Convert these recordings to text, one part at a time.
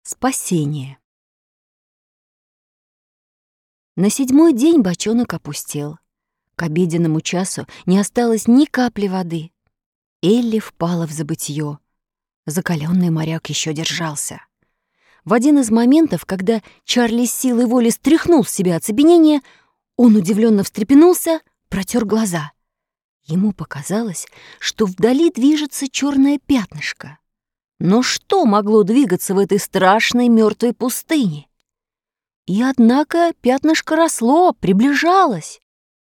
Спасение. На 7-й день бочонок опустел. К обеденному часу не осталось ни капли воды. Элли впала в забытье. Закалённый моряк еще держался. В один из моментов, когда Чарли с силой воли стряхнул с себя оцепенение, он удивленно встрепенулся, протер глаза. Ему показалось, что вдали движется черное пятнышко. Но что могло двигаться в этой страшной мертвой пустыне? И однако пятнышко росло, приближалось.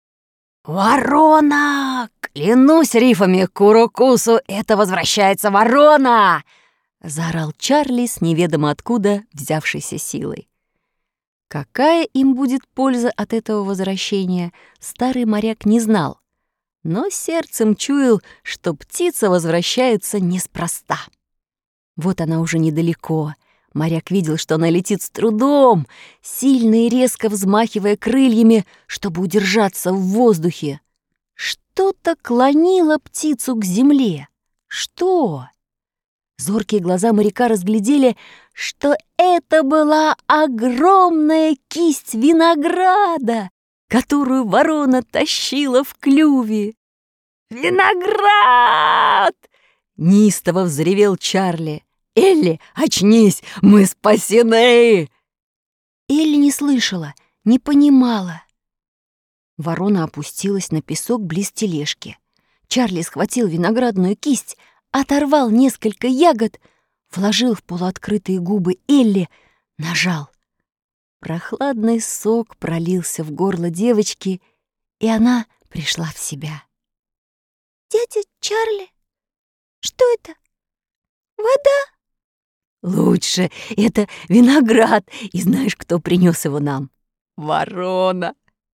«Ворона! Клянусь рифами Курукусу, это возвращается ворона!» — заорал Чарли с неведомо откуда взявшейся силой. Какая им будет польза от этого возвращения, старый моряк не знал, но сердцем чуял, что птица возвращается неспроста. Вот она уже недалеко. Моряк видел, что она летит с трудом, сильно и резко взмахивая крыльями, чтобы удержаться в воздухе. Что-то клонило птицу к земле. Что? Зоркие глаза моряка разглядели, что это была огромная кисть винограда, которую ворона тащила в клюве. «Виноград!» — неистово взревел Чарли. «Элли, очнись! Мы спасены!» Элли не слышала, не понимала. Ворона опустилась на песок близ тележки. Чарли схватил виноградную кисть, оторвал несколько ягод, вложил в полуоткрытые губы Элли, нажал. Прохладный сок пролился в горло девочки, и она пришла в себя. «Дядя Чарли, что это? Вода?» «Лучше, это виноград, и знаешь, кто принес его нам? Ворона!»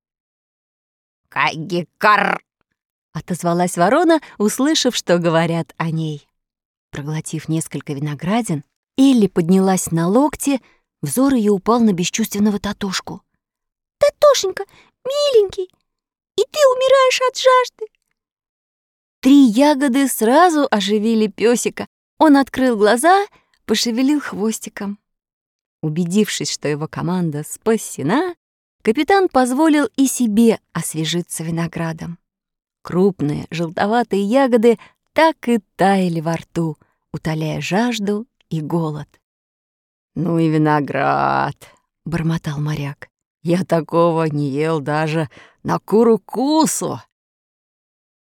«Кагикар!» — отозвалась ворона, услышав, что говорят о ней. Проглотив несколько виноградин, Элли поднялась на локти, взор ее упал на бесчувственного Татошку. «Татошенька, миленький, и ты умираешь от жажды!» 3 ягоды сразу оживили пёсика. Он открыл глаза, пошевелил хвостиком. Убедившись, что его команда спасена, капитан позволил и себе освежиться виноградом. Крупные желтоватые ягоды так и таяли во рту, утоляя жажду и голод. «Ну и виноград!» — бормотал моряк. «Я такого не ел даже на Курукусу!»